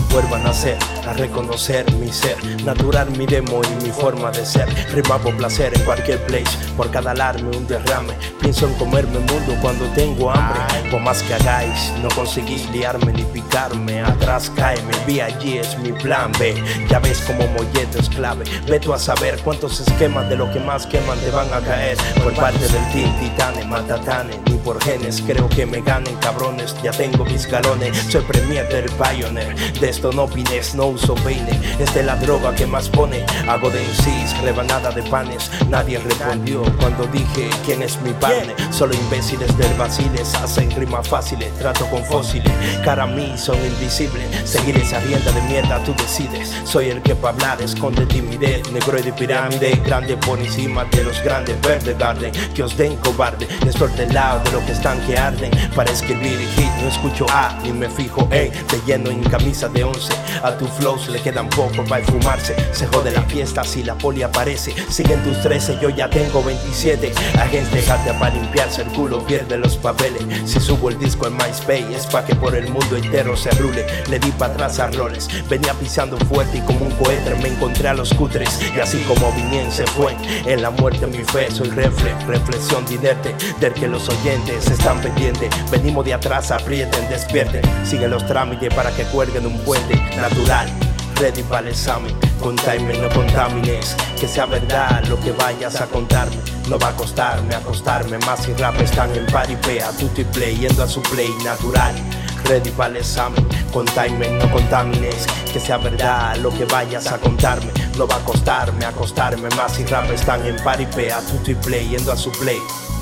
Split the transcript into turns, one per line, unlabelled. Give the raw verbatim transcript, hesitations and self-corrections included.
vuelvo a nacer, a reconocer mi ser natural, mi demo y mi forma de ser. Rima por placer en cualquier place, por cada alarme un derrame. Pienso en comerme el mundo cuando tengo hambre. Por más que hagáis, no conseguís liarme ni picarme. Atrás cáeme, vi allí es mi plan B. Ya ves como molleto es clave. Ve tú a saber cuántos esquemas de lo que más queman te van a caer. Por parte del team Titane, Matatane, ni por genes creo que me ganen cabrones. Ya tengo mis galones, soy premier del Pioneer. De esto no opines, no uso peine. Es de la droga que más pone. Hago de incis, rebanada de panes. Nadie respondió cuando dije quién es mi partner. Solo imbéciles del Basiles hacen rimas fáciles. Trato con fósiles, cara a mí son invisibles. Seguir esa rienda de mierda tú decides. Soy el que pa' hablar esconde timidez. Negro y de pirámide, grande por encima de los grandes. Verde garden, que os den cobarde. Les suelto el lado de lo que están que arden. Para escribir hit no escucho A ni me fijo en. Te lleno en camisa de once. A tu flows le quedan poco para fumarse. Se jode la fiesta si la poli aparece. Siguen tus trece, yo ya tengo veintisiete. Agente jate para limpiarse el culo, pierde los papeles. Si subo el disco en MySpace es pa' que por el mundo entero se rule. Le di pa' atrás a roles, venía pisando fuerte y como un cohete me encontré a los cutres. Y así como vinien se fue, en la muerte mi fe soy refle, reflexión dinerte del que los oyentes están pendientes. Venimos de atrás, aprieten, despierten. Siguen los trámites para que cuelguen un puente natural. Ready para el examen, contaime, no contamines. Que sea verdad lo que vayas a contarme. No va a costarme acostarme más si rap están en paripé. A tutti play, yendo a su play natural. Ready para el examen, contaime, no contamines. Que sea verdad lo que vayas a contarme. No va a costarme acostarme más si rap están en paripé. A tutti play, yendo a su play.